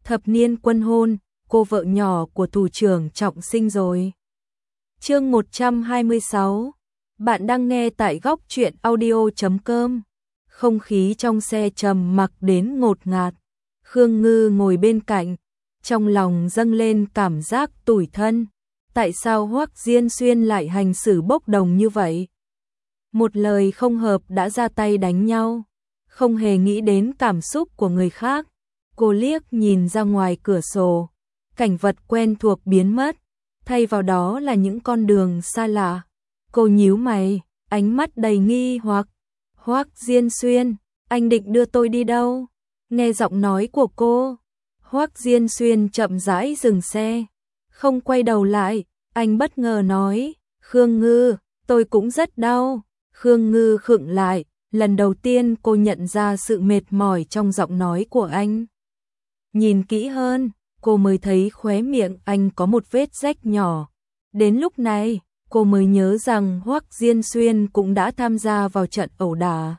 thập niên quân hôn, cô vợ nhỏ của thủ trưởng Trọng sinh rồi. Chương 126. Bạn đang nghe tại góc truyện audio.com. Không khí trong xe trầm mặc đến ngột ngạt. Khương Ngư ngồi bên cạnh, trong lòng dâng lên cảm giác tủi thân. Tại sao Hoắc Diên Xuyên lại hành xử bốc đồng như vậy? Một lời không hợp đã ra tay đánh nhau, không hề nghĩ đến cảm xúc của người khác. Cô liếc nhìn ra ngoài cửa sổ, cảnh vật quen thuộc biến mất, thay vào đó là những con đường xa lạ. Cô nhíu mày, ánh mắt đầy nghi hoặc. Hoắc Diên Xuyên, anh định đưa tôi đi đâu? Nghe giọng nói của cô, Hoắc Diên Xuyên chậm rãi dừng xe, không quay đầu lại, anh bất ngờ nói, Khương Ngư, tôi cũng rất đau. Khương Ngư khựng lại, lần đầu tiên cô nhận ra sự mệt mỏi trong giọng nói của anh. Nhìn kỹ hơn, cô mới thấy khóe miệng anh có một vết rách nhỏ. Đến lúc này, cô mới nhớ rằng Hoắc Diên Xuyên cũng đã tham gia vào trận ẩu đả.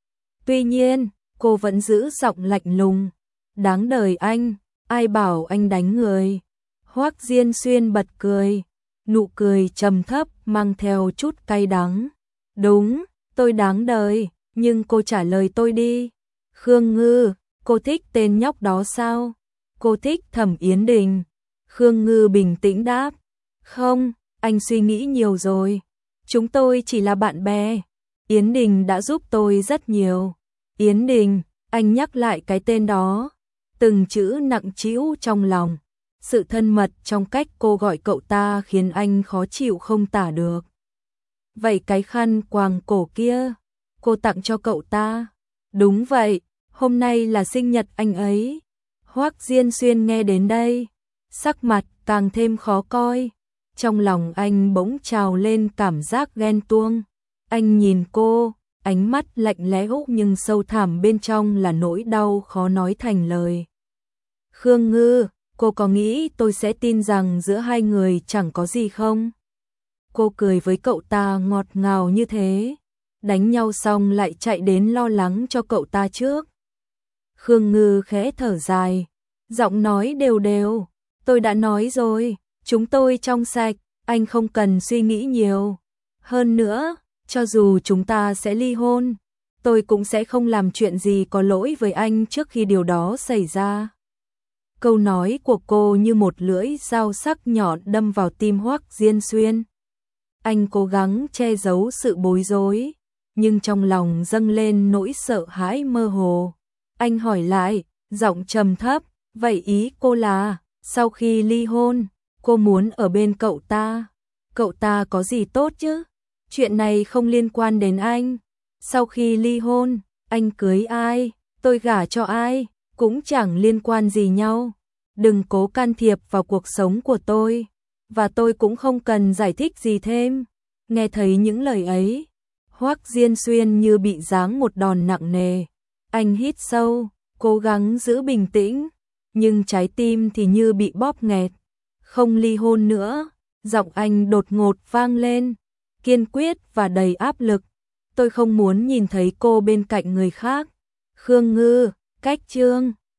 Tuy nhiên, cô vẫn giữ giọng lạnh lùng. Đáng đời anh, ai bảo anh đánh người. Hoắc Diên Xuyên bật cười, nụ cười trầm thấp mang theo chút cay đắng. Đúng, tôi đáng đời, nhưng cô trả lời tôi đi. Khương Ngư, cô thích tên nhóc đó sao? Cô thích Thẩm Yến Đình. Khương Ngư bình tĩnh đáp. Không, anh suy nghĩ nhiều rồi. Chúng tôi chỉ là bạn bè. Yến Đình đã giúp tôi rất nhiều. Yến Đình, anh nhắc lại cái tên đó. Từng chữ nặng trĩu trong lòng. Sự thân mật trong cách cô gọi cậu ta khiến anh khó chịu không tả được. Vậy cái khăn quàng cổ kia, cô tặng cho cậu ta. Đúng vậy, hôm nay là sinh nhật anh ấy. Hoắc Diên Xuyên nghe đến đây, sắc mặt càng thêm khó coi. Trong lòng anh bỗng trào lên cảm giác ghen tuông. Anh nhìn cô, ánh mắt lạnh lẽo nhưng sâu thẳm bên trong là nỗi đau khó nói thành lời. Khương Ngư, cô có nghĩ tôi sẽ tin rằng giữa hai người chẳng có gì không? Cô cười với cậu ta ngọt ngào như thế. Đánh nhau xong lại chạy đến lo lắng cho cậu ta trước. Khương Ngư khẽ thở dài, giọng nói đều đều. Tôi đã nói rồi, chúng tôi trong sạch, anh không cần suy nghĩ nhiều. Hơn nữa, cho dù chúng ta sẽ ly hôn, tôi cũng sẽ không làm chuyện gì có lỗi với anh trước khi điều đó xảy ra. Câu nói của cô như một lưỡi dao sắc nhọn đâm vào tim Hoắc Diên Xuyên. Anh cố gắng che giấu sự bối rối, nhưng trong lòng dâng lên nỗi sợ hãi mơ hồ. Anh hỏi lại, giọng trầm thấp, vậy ý cô là, sau khi ly hôn, cô muốn ở bên cậu ta. Cậu ta có gì tốt chứ? Chuyện này không liên quan đến anh. Sau khi ly hôn, anh cưới ai, tôi gả cho ai, cũng chẳng liên quan gì nhau. Đừng cố can thiệp vào cuộc sống của tôi, và tôi cũng không cần giải thích gì thêm. Nghe thấy những lời ấy, Hoắc Diên Xuyên như bị giáng một đòn nặng nề. Anh hít sâu, cố gắng giữ bình tĩnh, nhưng trái tim thì như bị bóp nghẹt. Không ly hôn nữa, giọng anh đột ngột vang lên, kiên quyết và đầy áp lực. Tôi không muốn nhìn thấy cô bên cạnh người khác. Khương Ngư, cách chương